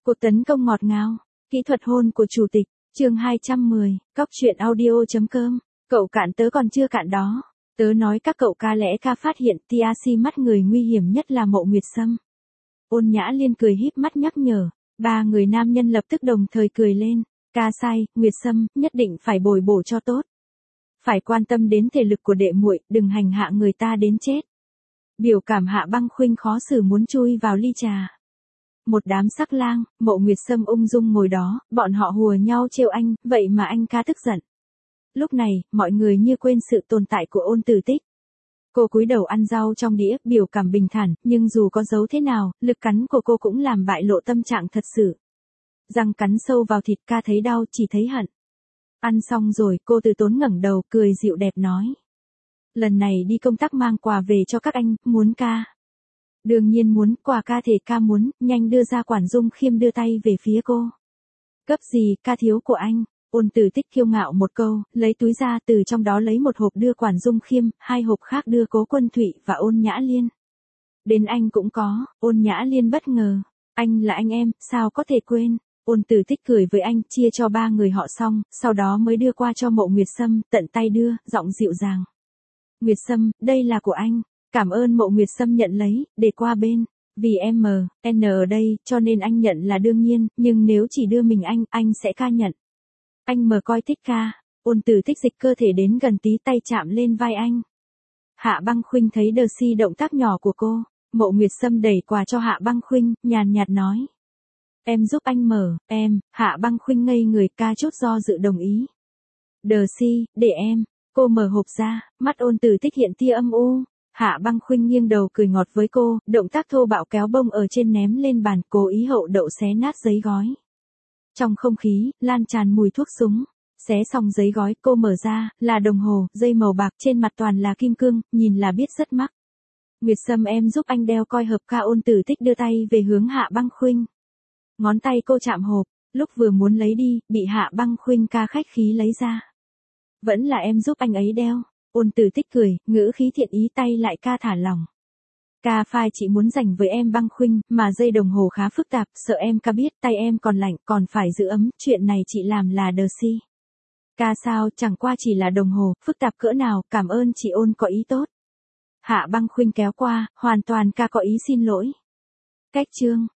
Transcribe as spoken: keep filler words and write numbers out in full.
Cuộc tấn công ngọt ngào, kỹ thuật hôn của chủ tịch, chương hai trăm mười, cóc truyện audio.com, cậu cạn tớ còn chưa cạn đó. Tớ nói các cậu ca lẽ ca phát hiện tê a xê mắt người nguy hiểm nhất là Mộ Nguyệt Sâm. Ôn Nhã Liên cười híp mắt nhắc nhở, ba người nam nhân lập tức đồng thời cười lên, ca sai, Nguyệt Sâm, nhất định phải bồi bổ cho tốt. Phải quan tâm đến thể lực của đệ muội, đừng hành hạ người ta đến chết. Biểu cảm Hạ Băng Khuynh khó xử muốn chui vào ly trà. Một đám sắc lang, Mộ Nguyệt Sâm ung dung ngồi đó, bọn họ hùa nhau trêu anh, vậy mà anh ca tức giận. Lúc này, mọi người như quên sự tồn tại của Ôn Tử Tích. Cô cúi đầu ăn rau trong đĩa, biểu cảm bình thản, nhưng dù có giấu thế nào, lực cắn của cô cũng làm bại lộ tâm trạng thật sự. Răng cắn sâu vào thịt, ca thấy đau, chỉ thấy hận. Ăn xong rồi, cô từ tốn ngẩng đầu, cười dịu đẹp nói. Lần này đi công tác mang quà về cho các anh, muốn ca. Đương nhiên muốn, quà ca thể ca muốn, nhanh đưa ra. Quản Dung Khiêm đưa tay về phía cô. Cấp gì, ca thiếu của anh. Ôn Tử Tích kiêu ngạo một câu, lấy túi ra, từ trong đó lấy một hộp đưa Quản Dung Khiêm, hai hộp khác đưa Cố Quân Thụy và Ôn Nhã Liên. Đến anh cũng có. Ôn Nhã Liên bất ngờ. Anh là anh em, sao có thể quên. Ôn Tử Tích cười với anh, chia cho ba người họ xong, sau đó mới đưa qua cho Mộ Nguyệt Sâm, tận tay đưa, giọng dịu dàng. Nguyệt Sâm, đây là của anh. Cảm ơn. Mộ Nguyệt Sâm nhận lấy, để qua bên. Vì em M, N ở đây, cho nên anh nhận là đương nhiên, nhưng nếu chỉ đưa mình anh, anh sẽ ca nhận. Anh M coi thích ca. Ôn Tử Tích dịch cơ thể đến gần tí, tay chạm lên vai anh. Hạ Băng Khuynh thấy đờ si động tác nhỏ của cô. Mộ Nguyệt Sâm đẩy quà cho Hạ Băng Khuynh, nhàn nhạt nói. Em giúp anh mở, em. Hạ Băng Khuynh ngây người, ca chút do dự đồng ý. Đờ si, để em. Cô mở hộp ra, mắt Ôn Tử Tích hiện tia âm u. Hạ Băng Khuynh nghiêng đầu cười ngọt với cô, động tác thô bạo kéo bông ở trên ném lên bàn, cố ý hậu đậu xé nát giấy gói. Trong không khí, lan tràn mùi thuốc súng. Xé xong giấy gói, cô mở ra, là đồng hồ, dây màu bạc, trên mặt toàn là kim cương, nhìn là biết rất mắc. Nguyệt Sâm, em giúp anh đeo coi hợp ca. Ôn Tử Tích đưa tay về hướng Hạ Băng Khuynh. Ngón tay cô chạm hộp, lúc vừa muốn lấy đi, bị Hạ Băng Khuynh ca khách khí lấy ra. Vẫn là em giúp anh ấy đeo. Ôn Tử Tích cười, ngữ khí thiện ý, tay lại ca thả lỏng. Ca phai chị muốn dành với em Băng Khuynh, mà dây đồng hồ khá phức tạp, sợ em ca biết, tay em còn lạnh, còn phải giữ ấm, chuyện này chị làm là đờ si. Ca sao, chẳng qua chỉ là đồng hồ, phức tạp cỡ nào, cảm ơn chị Ôn có ý tốt. Hạ Băng Khuynh kéo qua, hoàn toàn ca có ý xin lỗi. Cách chương.